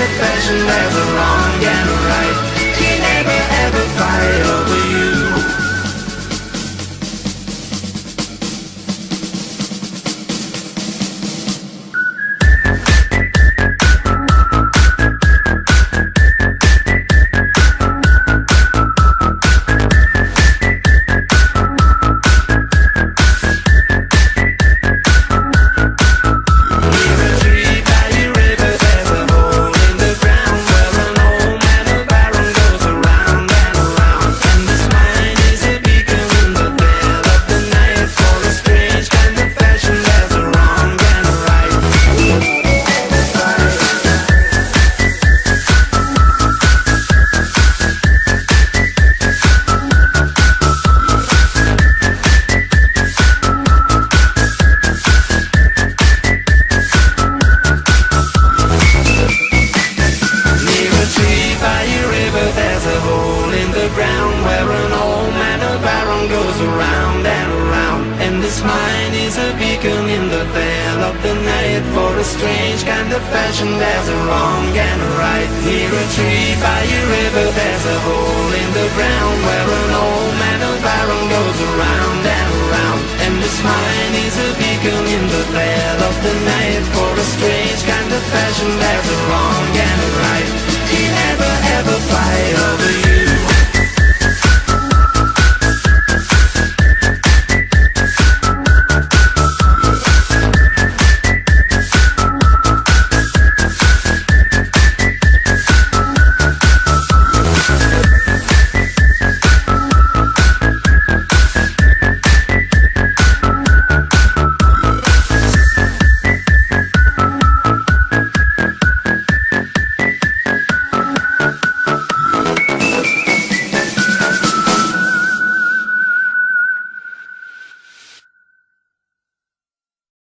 of fashion. There's a wrong and a right. He never ever fight over you. Goes around and around, and this mine is a beacon in the veil of the night. For a strange kind of fashion, there's a wrong and a right. Near a tree by a river, there's a hole in the ground where an old man of iron goes around and around, and this mine is a beacon in the veil of the night. For a strange kind of fashion, there's a wrong